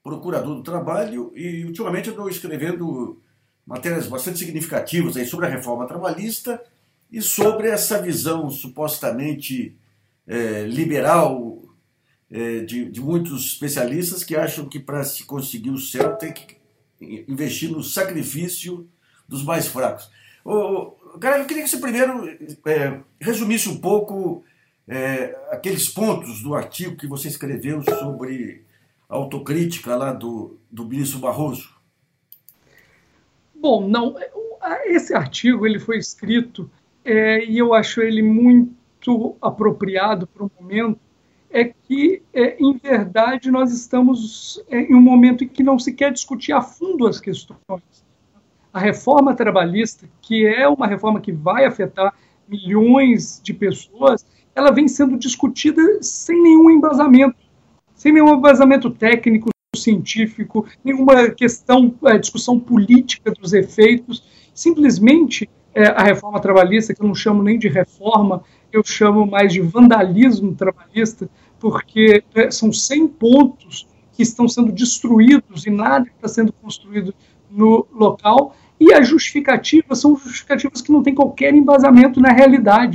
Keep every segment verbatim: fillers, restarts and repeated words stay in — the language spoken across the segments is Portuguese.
procurador do trabalho e ultimamente eu estou escrevendo matérias bastante significativas aí sobre a reforma trabalhista e sobre essa visão supostamente é, liberal é, de, de muitos especialistas que acham que para se conseguir o céu tem que investir no sacrifício dos mais fracos. Ô, cara, eu queria que você primeiro é, resumisse um pouco é, aqueles pontos do artigo que você escreveu sobre a autocrítica lá do, do ministro Barroso. Bom, não, esse artigo ele foi escrito é, e eu acho ele muito apropriado para o momento, é que, é, em verdade, nós estamos é, em um momento em que não se quer discutir a fundo as questões. A reforma trabalhista, que é uma reforma que vai afetar milhões de pessoas, ela vem sendo discutida sem nenhum embasamento, sem nenhum embasamento técnico, científico, nenhuma questão, é, discussão política dos efeitos. Simplesmente, é, a reforma trabalhista, que eu não chamo nem de reforma, eu chamo mais de vandalismo trabalhista, porque é, são cem pontos que estão sendo destruídos e nada está sendo construído no local, e as justificativas são justificativas que não têm qualquer embasamento na realidade.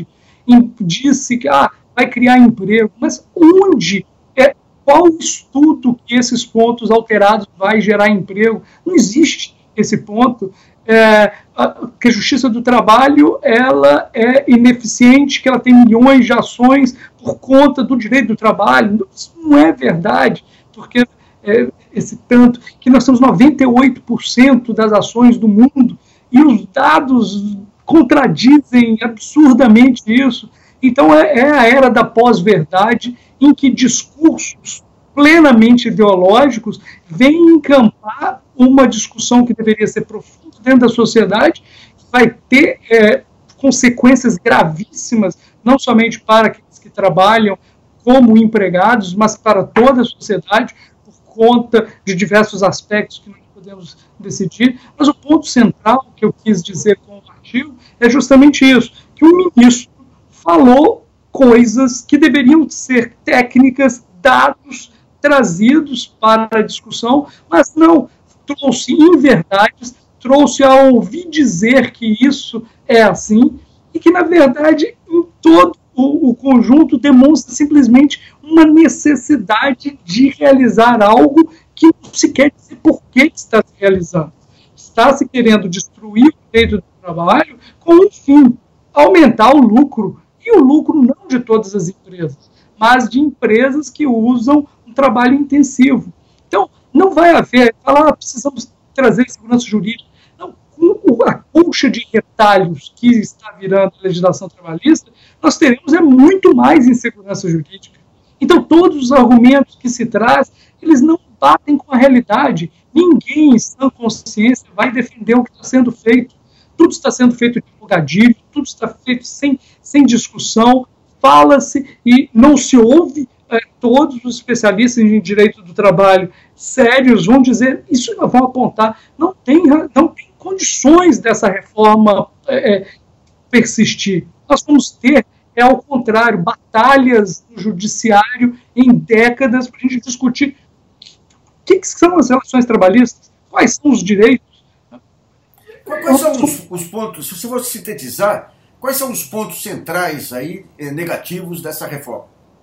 Disse que ah, vai criar emprego, mas onde? É, qual o estudo que esses pontos alterados vai gerar emprego? Não existe esse ponto. É, a, que a Justiça do Trabalho ela é ineficiente, que ela tem milhões de ações por conta do direito do trabalho. Isso não é verdade, porque é, esse tanto que nós temos noventa e oito por cento das ações do mundo e os dados contradizem absurdamente isso. Então é, é a era da pós-verdade em que discursos plenamente ideológicos vêm encampar uma discussão que deveria ser profunda dentro da sociedade, que vai ter é, consequências gravíssimas, não somente para aqueles que trabalham como empregados, mas para toda a sociedade, por conta de diversos aspectos que nós podemos decidir. Mas o ponto central que eu quis dizer com o artigo é justamente isso, que o ministro falou coisas que deveriam ser técnicas, dados trazidos para a discussão, mas não, trouxe inverdades, trouxe a ouvir dizer que isso é assim, e que, na verdade, em todo o, o conjunto demonstra simplesmente uma necessidade de realizar algo que não se quer dizer por que está se realizando. Está se querendo destruir o direito do trabalho com um fim, aumentar o lucro, e o lucro não de todas as empresas, mas de empresas que usam um trabalho intensivo. Então, não vai haver, falar, ah, precisamos trazer segurança jurídica. Não, com a colcha de retalhos que está virando a legislação trabalhista, nós teremos é muito mais insegurança jurídica. Então, todos os argumentos que se traz, eles não batem com a realidade. Ninguém, em sã consciência, vai defender o que está sendo feito. Tudo está sendo feito de jogadilho, tudo está feito sem, sem discussão, fala-se e não se ouve. É, todos os especialistas em direito do trabalho sérios vão dizer, isso vão apontar, não tem, não tem condições dessa reforma é, persistir. Nós vamos ter, é ao contrário, batalhas no judiciário em décadas para a gente discutir o que, que são as relações trabalhistas, quais são os direitos. Quais são os, os pontos, se você fosse sintetizar, quais são os pontos centrais aí, eh, negativos dessa reforma?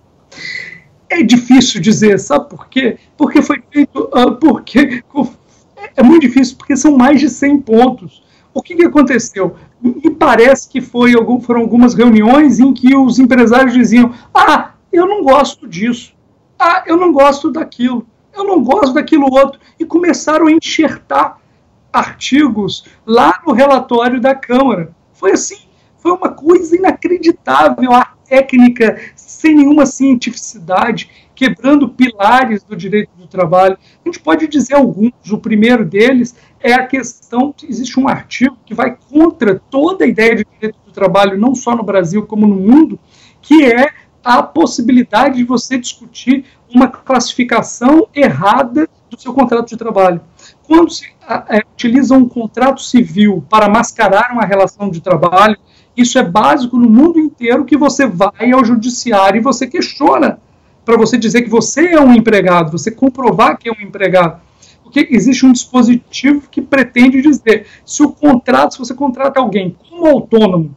É difícil dizer, sabe por quê? Porque foi feito, uh, porque é muito difícil, porque são mais de cem pontos. O que, que aconteceu? Me parece que foi, algum, foram algumas reuniões em que os empresários diziam, ah, eu não gosto disso, ah, eu não gosto daquilo, eu não gosto daquilo outro, e começaram a enxertar artigos lá no relatório da Câmara. Foi assim, foi uma coisa inacreditável, a técnica sem nenhuma cientificidade, quebrando pilares do direito do trabalho. A gente pode dizer alguns, o primeiro deles é a questão, existe um artigo que vai contra toda a ideia de direito do trabalho, não só no Brasil como no mundo, que é a possibilidade de você discutir uma classificação errada do seu contrato de trabalho. Quando se é, utiliza um contrato civil para mascarar uma relação de trabalho, isso é básico no mundo inteiro, que você vai ao judiciário e você questiona para você dizer que você é um empregado, você comprovar que é um empregado. Porque existe um dispositivo que pretende dizer, se o contrato, se você contrata alguém como autônomo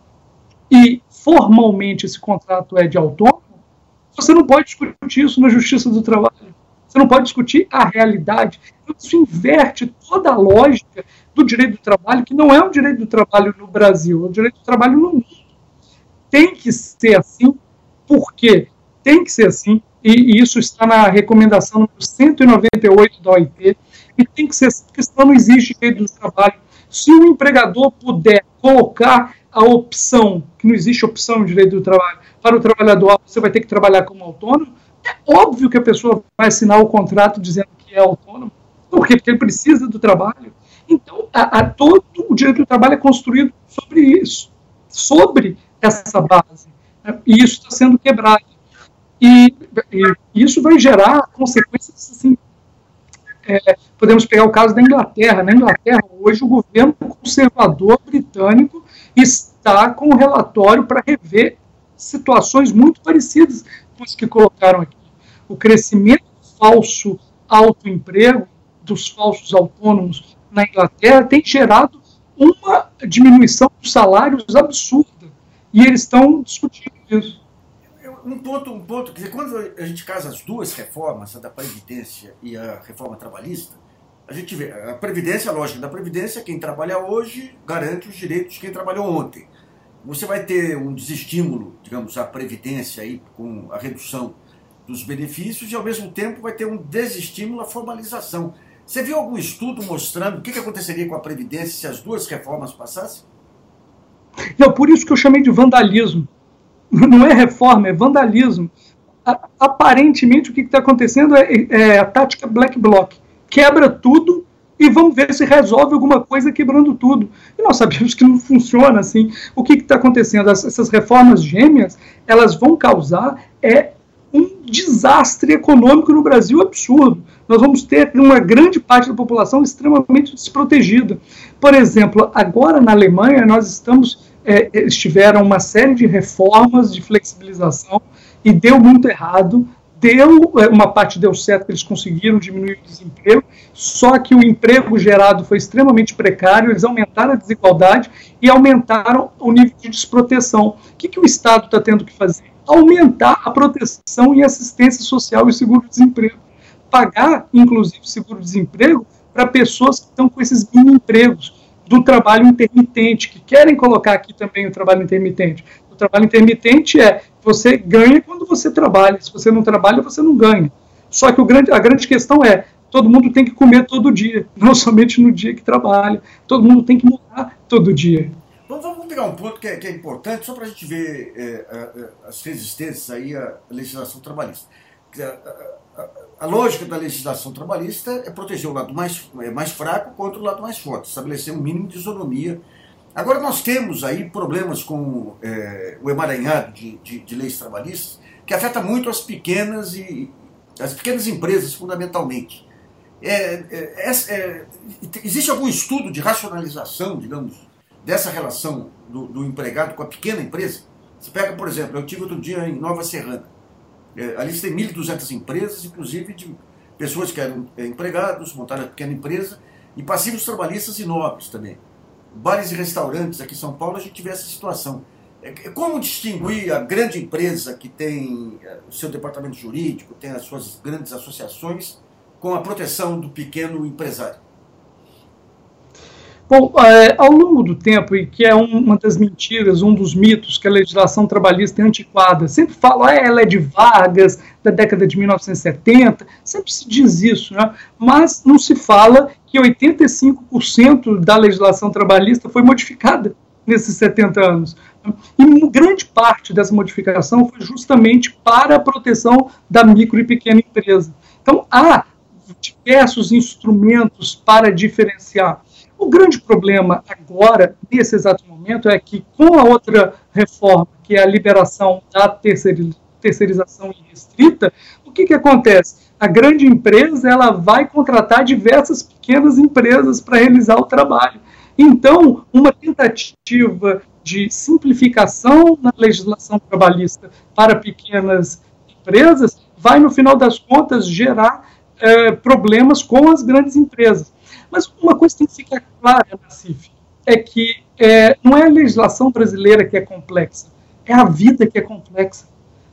e formalmente esse contrato é de autônomo, você não pode discutir isso na Justiça do Trabalho. Você não pode discutir a realidade. Isso inverte toda a lógica do direito do trabalho, que não é o direito do trabalho no Brasil, é o direito do trabalho no mundo. Tem que ser assim, por quê? Tem que ser assim, e, e isso está na recomendação número cento e noventa e oito da O I T, e tem que ser assim, porque senão não existe direito do trabalho. Se o empregador puder colocar a opção, que não existe opção no direito do trabalho, para o trabalhador, você vai ter que trabalhar como autônomo, é óbvio que a pessoa vai assinar o contrato dizendo que é autônomo. Por quê? Porque ele precisa do trabalho. Então, a, a todo o direito do trabalho é construído sobre isso, sobre essa base. Né? E isso está sendo quebrado. E, e isso vai gerar consequências assim. É, podemos pegar o caso da Inglaterra. Na Inglaterra, hoje, o governo conservador britânico está com um relatório para rever situações muito parecidas com as que colocaram aqui. O crescimento do falso autoemprego, dos falsos autônomos na Inglaterra, tem gerado uma diminuição dos salários absurda. E eles estão discutindo isso. Um ponto, um ponto, quer dizer, quando a gente casa as duas reformas, a da Previdência e a reforma trabalhista, a gente vê, a Previdência, a lógica da Previdência, quem trabalha hoje garante os direitos de quem trabalhou ontem. Você vai ter um desestímulo, digamos, à Previdência aí, com a redução dos benefícios, e ao mesmo tempo vai ter um desestímulo à formalização. Você viu algum estudo mostrando o que aconteceria com a Previdência se as duas reformas passassem? Não, por isso que eu chamei de vandalismo. Não é reforma, é vandalismo. Aparentemente, o que está acontecendo é, é a tática Black Bloc. Quebra tudo e vamos ver se resolve alguma coisa quebrando tudo. E nós sabemos que não funciona assim. O que está acontecendo? Essas reformas gêmeas, elas vão causar é, um desastre econômico no Brasil absurdo. Nós vamos ter uma grande parte da população extremamente desprotegida. Por exemplo, agora na Alemanha, nós estamos... É, eles tiveram uma série de reformas de flexibilização e deu muito errado. Deu, uma parte deu certo, eles conseguiram diminuir o desemprego, só que o emprego gerado foi extremamente precário, eles aumentaram a desigualdade e aumentaram o nível de desproteção. O que, que o Estado está tendo que fazer? Aumentar a proteção e assistência social e seguro-desemprego. Pagar, inclusive, seguro-desemprego para pessoas que estão com esses mini-empregos do trabalho intermitente, que querem colocar aqui também o trabalho intermitente. O trabalho intermitente é, você ganha quando você trabalha, se você não trabalha, você não ganha. Só que o grande, a grande questão é, todo mundo tem que comer todo dia, não somente no dia que trabalha, todo mundo tem que morar todo dia. Vamos, vamos pegar um ponto que é, que é importante, só para a gente ver é, as resistências aí à legislação trabalhista. A, a, a lógica da legislação trabalhista é proteger o lado mais, mais fraco contra o lado mais forte, estabelecer um mínimo de isonomia. Agora nós temos aí problemas com é, o emaranhado de, de, de leis trabalhistas que afeta muito as pequenas e as pequenas empresas fundamentalmente. É, é, é, existe algum estudo de racionalização, digamos, dessa relação do, do empregado com a pequena empresa? Você pega, por exemplo, eu tive outro dia em Nova Serrana. É, ali tem mil e duzentas empresas, inclusive de pessoas que eram é, empregados, montaram a pequena empresa, e passivos trabalhistas e nobres também. Bares e restaurantes aqui em São Paulo, a gente vê essa situação. É, como distinguir a grande empresa que tem é, o seu departamento jurídico, tem as suas grandes associações, com a proteção do pequeno empresário? Bom, é, ao longo do tempo, e que é um, uma das mentiras, um dos mitos, que a legislação trabalhista é antiquada, sempre falam, ah, ela é de Vargas, da década de mil novecentos e setenta, sempre se diz isso, né? Mas não se fala que oitenta e cinco por cento da legislação trabalhista foi modificada nesses setenta anos. E grande parte dessa modificação foi justamente para a proteção da micro e pequena empresa. Então, há diversos instrumentos para diferenciar. O grande problema agora, nesse exato momento, é que com a outra reforma, que é a liberação da terceirização irrestrita, o que, que acontece? A grande empresa ela vai contratar diversas pequenas empresas para realizar o trabalho. Então, uma tentativa de simplificação na legislação trabalhista para pequenas empresas vai, no final das contas, gerar é, problemas com as grandes empresas. Mas uma coisa tem que ficar clara, Nassif, é que é, não é a legislação brasileira que é complexa, é a vida que é complexa.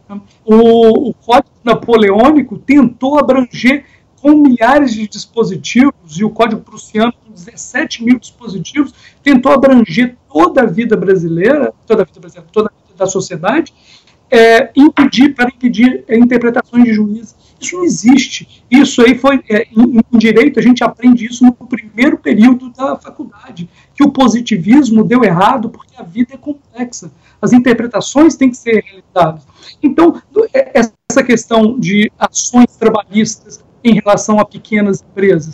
O, o Código Napoleônico tentou abranger com milhares de dispositivos, e o Código Prussiano, com dezessete mil dispositivos, tentou abranger toda a vida brasileira, toda a vida brasileira, toda a vida da sociedade, é, impedir, para impedir é, interpretações de juízes. Isso não existe. Isso aí foi, é, em, em direito, a gente aprende isso no primeiro período da faculdade, que o positivismo deu errado porque a vida é complexa. As interpretações têm que ser realizadas. Então, essa questão de ações trabalhistas em relação a pequenas empresas,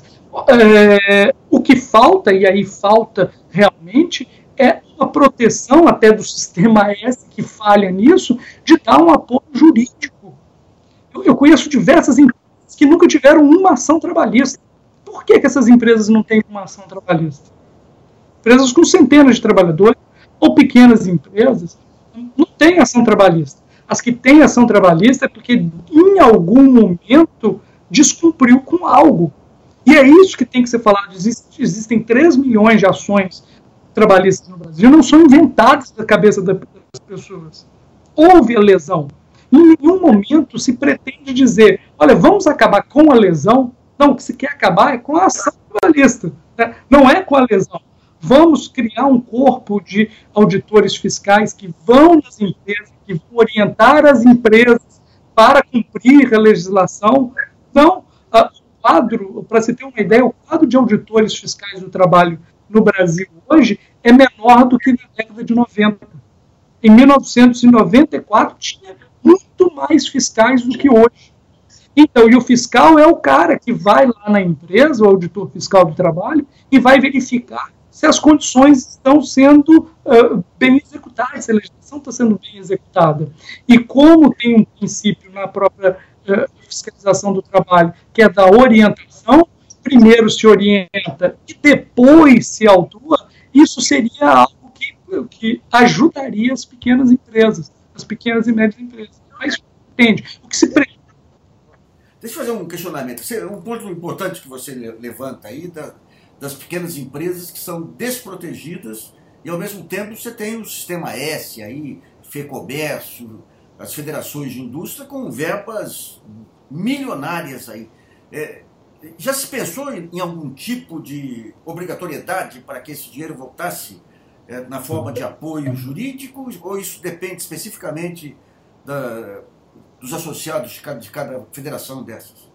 é, o que falta, e aí falta realmente, é uma proteção até do sistema S que falha nisso, de dar um apoio jurídico. Eu, eu conheço diversas empresas que nunca tiveram uma ação trabalhista. Por que, que essas empresas não têm uma ação trabalhista? Empresas com centenas de trabalhadores, ou pequenas empresas, não têm ação trabalhista. As que têm ação trabalhista é porque, em algum momento, descumpriu com algo. E é isso que tem que ser falado. Existe, existem três milhões de ações trabalhistas no Brasil, não são inventadas da cabeça das pessoas. Houve a lesão. Em nenhum momento se pretende dizer, olha, vamos acabar com a lesão. Não, o que se quer acabar é com a ação trabalhista, né? Não é com a lesão. Vamos criar um corpo de auditores fiscais que vão nas empresas, que vão orientar as empresas para cumprir a legislação. Não, o quadro, para se ter uma ideia, o quadro de auditores fiscais do trabalho no Brasil hoje é menor do que na década de noventa. Em mil novecentos e noventa e quatro tinha muito mais fiscais do que hoje. Então, e o fiscal é o cara que vai lá na empresa, o auditor fiscal do trabalho, e vai verificar se as condições estão sendo uh, bem executadas, se a legislação está sendo bem executada. E como tem um princípio na própria uh, fiscalização do trabalho, que é da orientação, primeiro se orienta e depois se autua, isso seria algo que, que ajudaria as pequenas empresas, as pequenas e médias empresas. Mas, entende? O que se pretende. Deixa eu fazer um questionamento. Um ponto importante que você levanta aí, da, das pequenas empresas que são desprotegidas e, ao mesmo tempo, você tem o sistema S aí, FEComércio, as federações de indústria com verbas milionárias aí. É, já se pensou em algum tipo de obrigatoriedade para que esse dinheiro voltasse é, na forma de apoio jurídico, ou isso depende especificamente da, dos associados de cada, de cada federação dessas?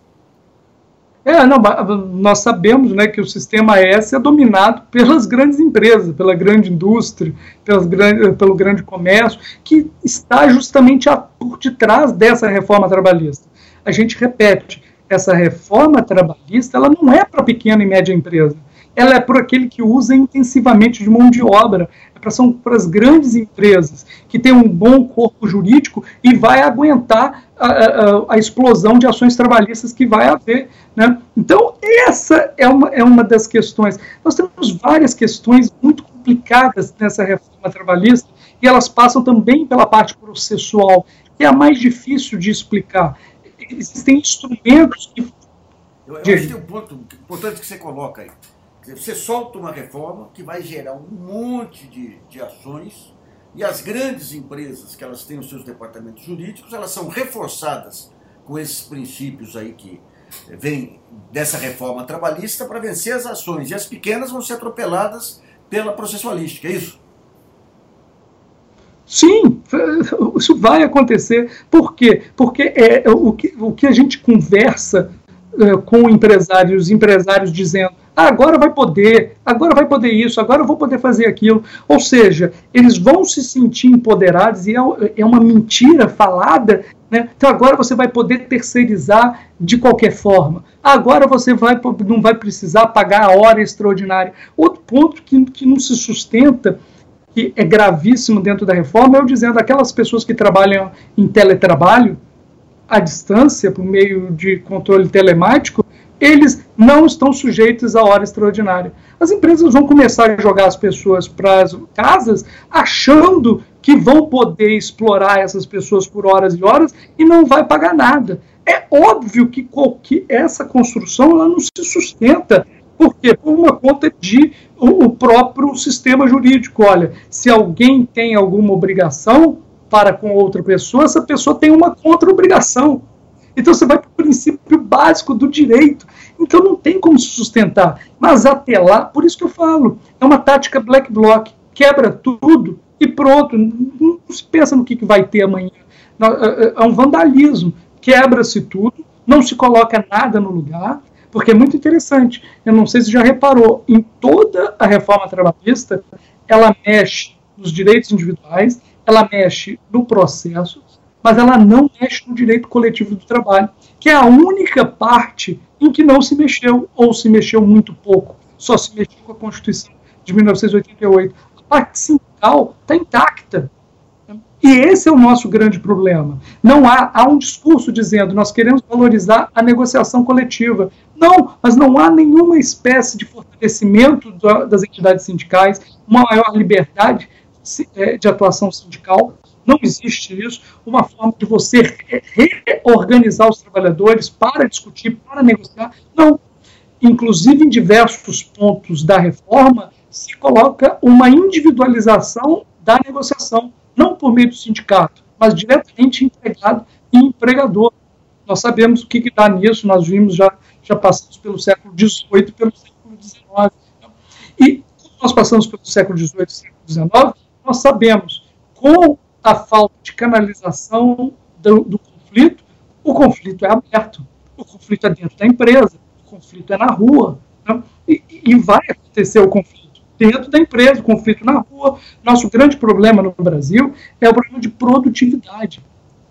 É, não, nós sabemos, né, que o sistema S é dominado pelas grandes empresas, pela grande indústria, pelas grandes, pelo grande comércio, que está justamente a, por detrás dessa reforma trabalhista. A gente repete, essa reforma trabalhista ela não é para pequena e média empresa, ela é para aquele que usa intensivamente de mão de obra, é pra, são para as grandes empresas, que têm um bom corpo jurídico e vai aguentar a, a, a explosão de ações trabalhistas que vai haver, né? Então, essa é uma, é uma das questões. Nós temos várias questões muito complicadas nessa reforma trabalhista, e elas passam também pela parte processual, que é a mais difícil de explicar. Existem instrumentos que... Eu, eu acho que tem um ponto importante que você coloca aí. Você solta uma reforma que vai gerar um monte de, de ações, e as grandes empresas, que elas têm os seus departamentos jurídicos, elas são reforçadas com esses princípios aí que vêm dessa reforma trabalhista para vencer as ações, e as pequenas vão ser atropeladas pela processualística, é isso? Sim, isso vai acontecer. Por quê? Porque é, o, que, o que a gente conversa é, com empresários, os empresários dizendo, ah, agora vai poder, agora vai poder isso, agora eu vou poder fazer aquilo. Ou seja, eles vão se sentir empoderados, e é, é uma mentira falada, né? Então agora você vai poder terceirizar de qualquer forma. Agora você vai, não vai precisar pagar a hora extraordinária. Outro ponto que, que não se sustenta, que é gravíssimo dentro da reforma, é o dizendo aquelas pessoas que trabalham em teletrabalho, à distância, por meio de controle telemático, eles não estão sujeitos à hora extraordinária. As empresas vão começar a jogar as pessoas para as casas achando que vão poder explorar essas pessoas por horas e horas e não vai pagar nada. É óbvio que, que essa construção ela não se sustenta. Por quê? Por uma conta de o, o próprio sistema jurídico. Olha, se alguém tem alguma obrigação para com outra pessoa, essa pessoa tem uma contra-obrigação. Então você vai para o princípio básico do direito. Então não tem como se sustentar. Mas até lá, por isso que eu falo, é uma tática black bloc. Quebra tudo e pronto. Não se pensa no que, que vai ter amanhã. É um vandalismo. Quebra-se tudo, não se coloca nada no lugar, porque é muito interessante. Eu não sei se já reparou, em toda a reforma trabalhista, ela mexe nos direitos individuais, ela mexe no processo, mas ela não mexe no direito coletivo do trabalho, que é a única parte em que não se mexeu, ou se mexeu muito pouco. Só se mexeu com a Constituição de mil novecentos e oitenta e oito. A parte sindical está intacta. E esse é o nosso grande problema. Não há, há um discurso dizendo nós queremos valorizar a negociação coletiva. Não, mas não há nenhuma espécie de fortalecimento da, das entidades sindicais, uma maior liberdade de atuação sindical. Não existe isso. Uma forma de você reorganizar os trabalhadores para discutir, para negociar. Não. Inclusive, em diversos pontos da reforma, se coloca uma individualização da negociação. Não por meio do sindicato, mas diretamente empregado e empregador. Nós sabemos o que, que dá nisso, nós vimos, já, já passamos pelo século dezoito, pelo século dezenove. E como nós passamos pelo século dezoito e século dezenove, nós sabemos, com a falta de canalização do, do conflito, o conflito é aberto, o conflito é dentro da empresa, o conflito é na rua, né? e, e vai acontecer o conflito dentro da empresa, conflito na rua. Nosso grande problema no Brasil é o problema de produtividade.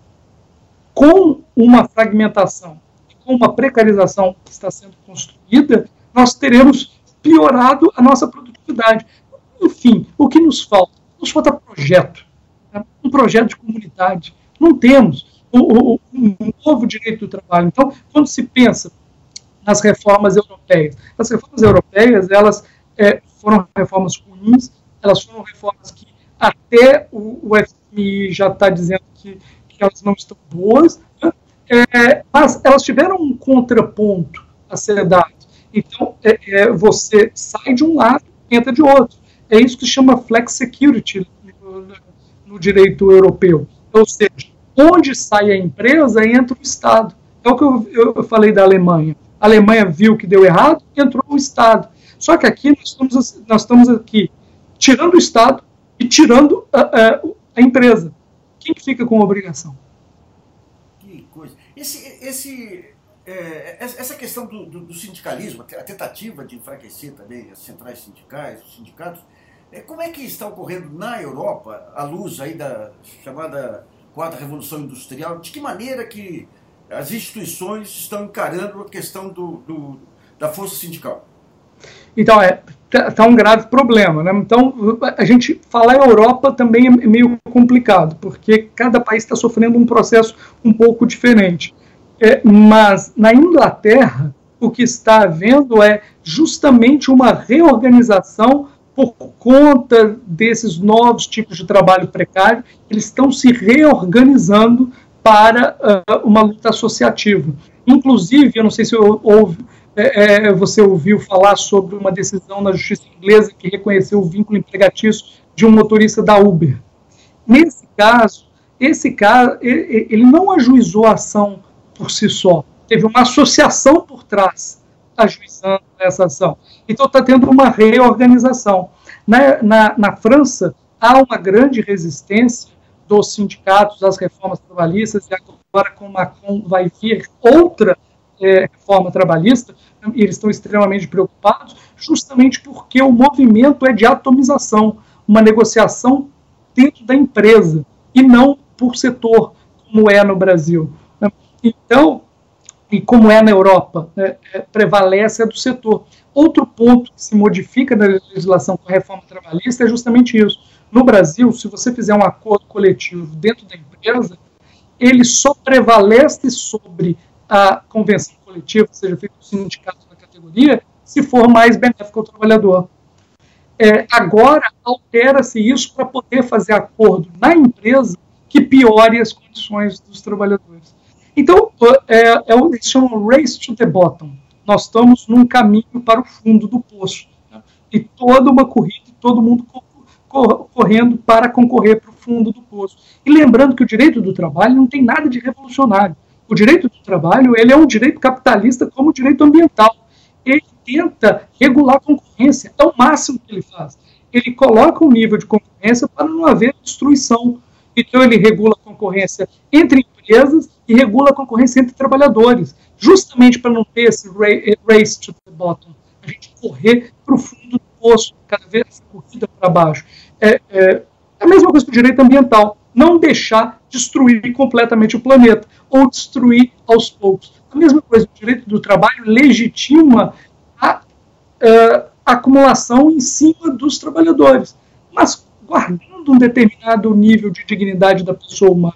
Com uma fragmentação, com uma precarização que está sendo construída, nós teremos piorado a nossa produtividade. Enfim, o que nos falta? Nos falta projeto. Né? Um projeto de comunidade. Não temos o, o, um novo direito do trabalho. Então, quando se pensa nas reformas europeias, as reformas europeias, elas é, foram reformas ruins, elas foram reformas que até o, o F M I já está dizendo que, que elas não estão boas, né? é, mas elas tiveram um contraponto a ser dado. Então, é, é, você sai de um lado, entra de outro. É isso que se chama flex security no, no direito europeu. Ou seja, onde sai a empresa, entra o Estado. É o que eu, eu falei da Alemanha. A Alemanha viu que deu errado, entrou o Estado. Só que aqui nós estamos, nós estamos aqui tirando o Estado e tirando a, a, a empresa. Quem que fica com a obrigação? Que coisa. Esse, esse, é, essa questão do, do, do sindicalismo, a tentativa de enfraquecer também as centrais sindicais, os sindicatos, é, como é que está ocorrendo na Europa, à luz aí da chamada Quarta Revolução Industrial? De que maneira que as instituições estão encarando a questão do, do, da força sindical? Então, é, tá um grave problema, né? Então, a gente falar Europa também é meio complicado, porque cada país está sofrendo um processo um pouco diferente. É, mas, na Inglaterra, o que está havendo é justamente uma reorganização por conta desses novos tipos de trabalho precário. Eles estão se reorganizando para uh, uma luta associativa. Inclusive, eu não sei se houve... É, é, você ouviu falar sobre uma decisão na justiça inglesa que reconheceu o vínculo empregatício de um motorista da Uber. Nesse caso, esse caso, ele, ele não ajuizou a ação por si só. Teve uma associação por trás ajuizando essa ação. Então está tendo uma reorganização. Na, na, na França, há uma grande resistência dos sindicatos às reformas trabalhistas, e agora com Macron vai vir outra É, reforma trabalhista, e eles estão extremamente preocupados, justamente porque o movimento é de atomização, uma negociação dentro da empresa, e não por setor, como é no Brasil. Então, e como é na Europa, é, é, prevalece a do setor. Outro ponto que se modifica na legislação com a reforma trabalhista é justamente isso. No Brasil, se você fizer um acordo coletivo dentro da empresa, ele só prevalece sobre a convenção coletiva, seja feita por sindicatos da categoria, se for mais benéfico ao trabalhador. É, agora, altera-se isso para poder fazer acordo na empresa que piore as condições dos trabalhadores. Então, é, é o que eles chamam race to the bottom. Nós estamos num caminho para o fundo do poço. Né? E toda uma corrida, todo mundo correndo para concorrer para o fundo do poço. E lembrando que o direito do trabalho não tem nada de revolucionário. O direito do trabalho ele é um direito capitalista como o direito ambiental. Ele tenta regular a concorrência, é o máximo que ele faz. Ele coloca um nível de concorrência para não haver destruição. Então ele regula a concorrência entre empresas e regula a concorrência entre trabalhadores, justamente para não ter esse race to the bottom, a gente correr para o fundo do poço, cada vez essa corrida para baixo. É, é a mesma coisa que o direito ambiental, não deixar destruir completamente o planeta, ou destruir aos poucos. A mesma coisa, o direito do trabalho legitima a, a acumulação em cima dos trabalhadores, mas guardando um determinado nível de dignidade da pessoa humana.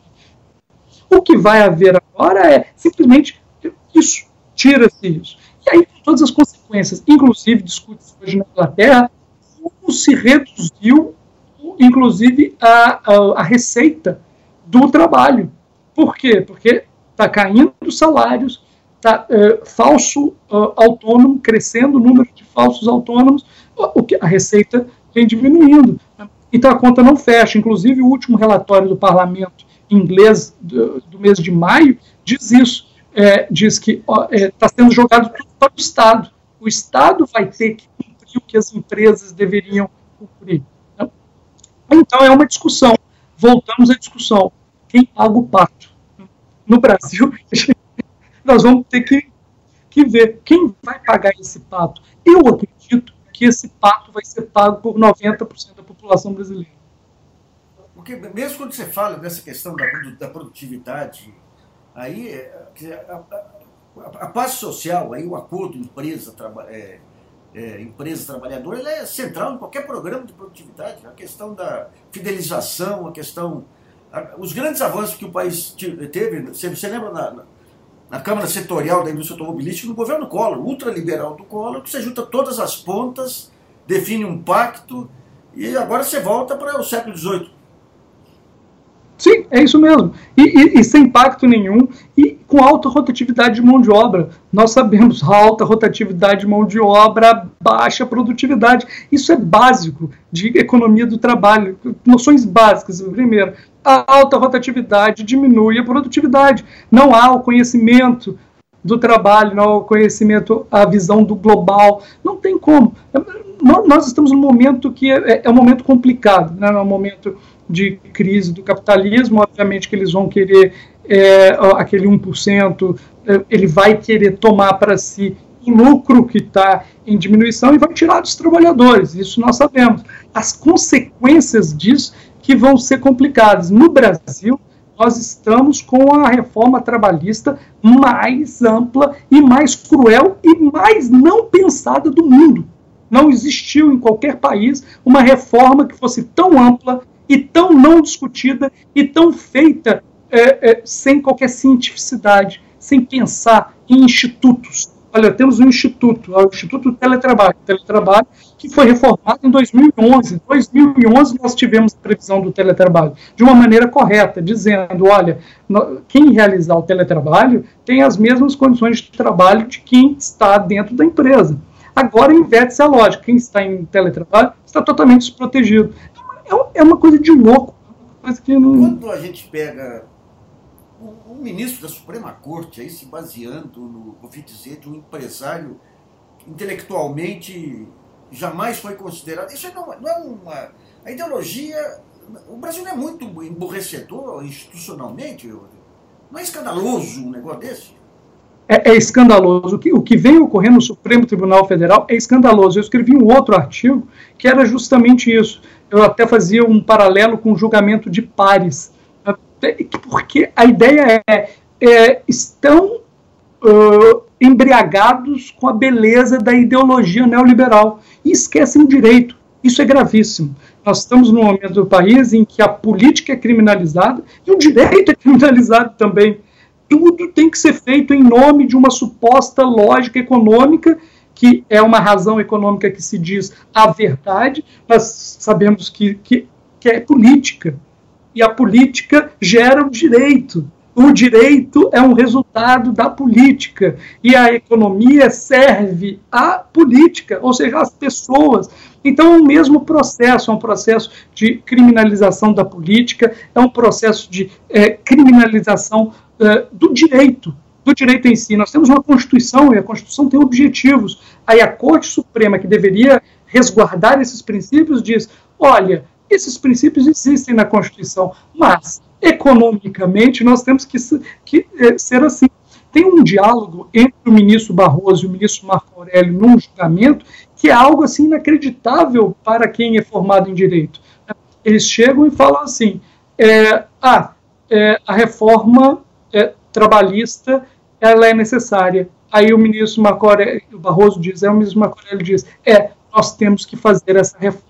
O que vai haver agora é simplesmente isso, tira-se isso. E aí, com todas as consequências, inclusive, discute-se hoje na Inglaterra, como se reduziu, inclusive, a, a, a receita do trabalho. Por quê? Porque está caindo os salários, está uh, falso uh, autônomo, crescendo o número de falsos autônomos, o que a receita vem diminuindo. Então a conta não fecha. Inclusive o último relatório do parlamento inglês do, do mês de maio diz isso. É, diz que está é, sendo jogado tudo para o Estado. O Estado vai ter que cumprir o que as empresas deveriam cumprir. Né? Então é uma discussão. Voltamos à discussão. Quem paga o pato? No Brasil, nós vamos ter que, que ver quem vai pagar esse pato. Eu acredito que esse pato vai ser pago por noventa por cento da população brasileira. Porque mesmo quando você fala dessa questão da, da produtividade, aí a, a, a paz social, aí o acordo empresa, traba, é, é, empresa trabalhadora, ele é central em qualquer programa de produtividade. A questão da fidelização, a questão... A, os grandes avanços que o país teve, você, você lembra na, na Câmara Setorial da Indústria Automobilística, no governo Collor, ultraliberal do Collor, que você junta todas as pontas, define um pacto, e agora você volta para o século dezoito. Sim, é isso mesmo. E, e, e sem impacto nenhum, e com alta rotatividade de mão de obra. Nós sabemos, alta rotatividade de mão de obra, baixa produtividade. Isso é básico de economia do trabalho. Noções básicas. Primeiro, a alta rotatividade diminui a produtividade. Não há o conhecimento do trabalho, não há o conhecimento, a visão do global. Não tem como. Nós estamos num momento que é, é um momento complicado, né? É um momento de crise do capitalismo. Obviamente que eles vão querer é, aquele um por cento, ele vai querer tomar para si o lucro que está em diminuição e vai tirar dos trabalhadores, isso nós sabemos. As consequências disso que vão ser complicadas. No Brasil, nós estamos com a reforma trabalhista mais ampla e mais cruel e mais não pensada do mundo. Não existiu em qualquer país uma reforma que fosse tão ampla e tão não discutida e tão feita é, é, sem qualquer cientificidade, sem pensar em institutos. Olha, temos um instituto, o Instituto do Teletrabalho, Teletrabalho, que foi reformado em dois mil e onze. Em dois mil e onze nós tivemos a previsão do teletrabalho de uma maneira correta, dizendo, olha, quem realizar o teletrabalho tem as mesmas condições de trabalho de quem está dentro da empresa. Agora inverte-se a lógica, quem está em teletrabalho está totalmente desprotegido. É uma coisa de louco. Coisa que não... Quando a gente pega o, o ministro da Suprema Corte aí se baseando no, ouvi dizer, de um empresário intelectualmente jamais foi considerado, isso não, não é uma... A ideologia... O Brasil não é muito emborrecedor institucionalmente? Não é escandaloso um negócio desse? É, é escandaloso. O que, o que vem ocorrendo no Supremo Tribunal Federal é escandaloso. Eu escrevi um outro artigo que era justamente isso. Eu até fazia um paralelo com o julgamento de pares. Porque a ideia é, é estão uh, embriagados com a beleza da ideologia neoliberal e esquecem o direito. Isso é gravíssimo. Nós estamos num momento do país em que a política é criminalizada e o direito é criminalizado também. Tudo tem que ser feito em nome de uma suposta lógica econômica que é uma razão econômica que se diz a verdade, nós sabemos que, que, que é política. E a política gera o direito. O direito é um resultado da política. E a economia serve à política, ou seja, às pessoas. Então, é o mesmo processo, é um processo de criminalização da política, é um processo de é, criminalização é, do direito, do direito em si. Nós temos uma Constituição, e a Constituição tem objetivos. Aí a Corte Suprema, que deveria resguardar esses princípios, diz, olha, esses princípios existem na Constituição, mas, economicamente, nós temos que, que é, ser assim. Tem um diálogo entre o ministro Barroso e o ministro Marco Aurélio num julgamento que é algo assim inacreditável para quem é formado em direito. Eles chegam e falam assim, é, ah, é, a reforma é, trabalhista ela é necessária. Aí o ministro Marco Aurélio, o Barroso diz, aí o ministro Marco Aurélio diz, é, nós temos que fazer essa reforma.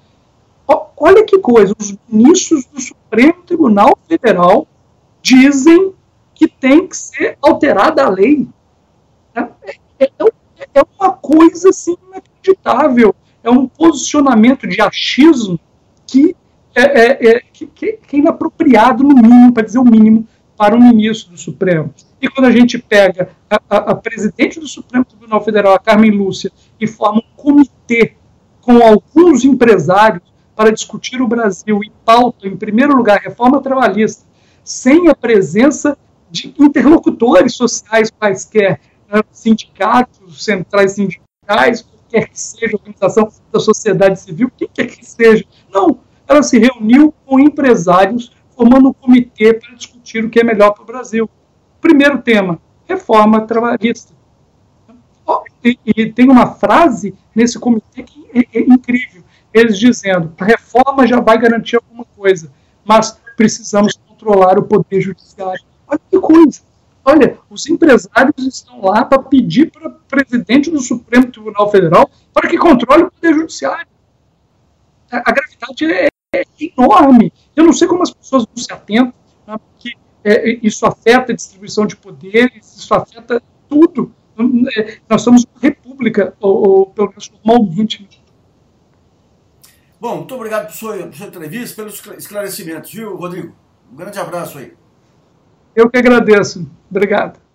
Olha que coisa, os ministros do Supremo Tribunal Federal dizem que tem que ser alterada a lei. É, é, é uma coisa assim, inacreditável. É um posicionamento de achismo que é, é, é, que, que é inapropriado, no mínimo, para dizer o mínimo, para o ministro do Supremo. E quando a gente pega a, a, a presidente do Supremo Tribunal Federal, a Carmen Lúcia, e forma um comitê com alguns empresários para discutir o Brasil e pauta, em primeiro lugar, a reforma trabalhista, sem a presença de interlocutores sociais quaisquer, né, sindicatos, centrais sindicais, qualquer que seja, organização da sociedade civil, quem quer que seja. Não, ela se reuniu com empresários, formando um comitê para discutir o que é melhor para o Brasil. Primeiro tema, reforma trabalhista. E, e tem uma frase nesse comitê que é, é incrível. Eles dizendo, a reforma já vai garantir alguma coisa, mas precisamos controlar o poder judiciário. Olha que coisa. Olha, os empresários estão lá para pedir para o presidente do Supremo Tribunal Federal para que controle o poder judiciário. A, a gravidade é, é enorme. Eu não sei como as pessoas não se atentam, né, porque é, isso afeta a distribuição de poderes, isso afeta tudo. Nós somos uma república, ou, ou pelo menos formalmente. Bom, muito obrigado por sua, por sua entrevista, pelos esclarecimentos, viu, Rodrigo? Um grande abraço aí. Eu que agradeço. Obrigado.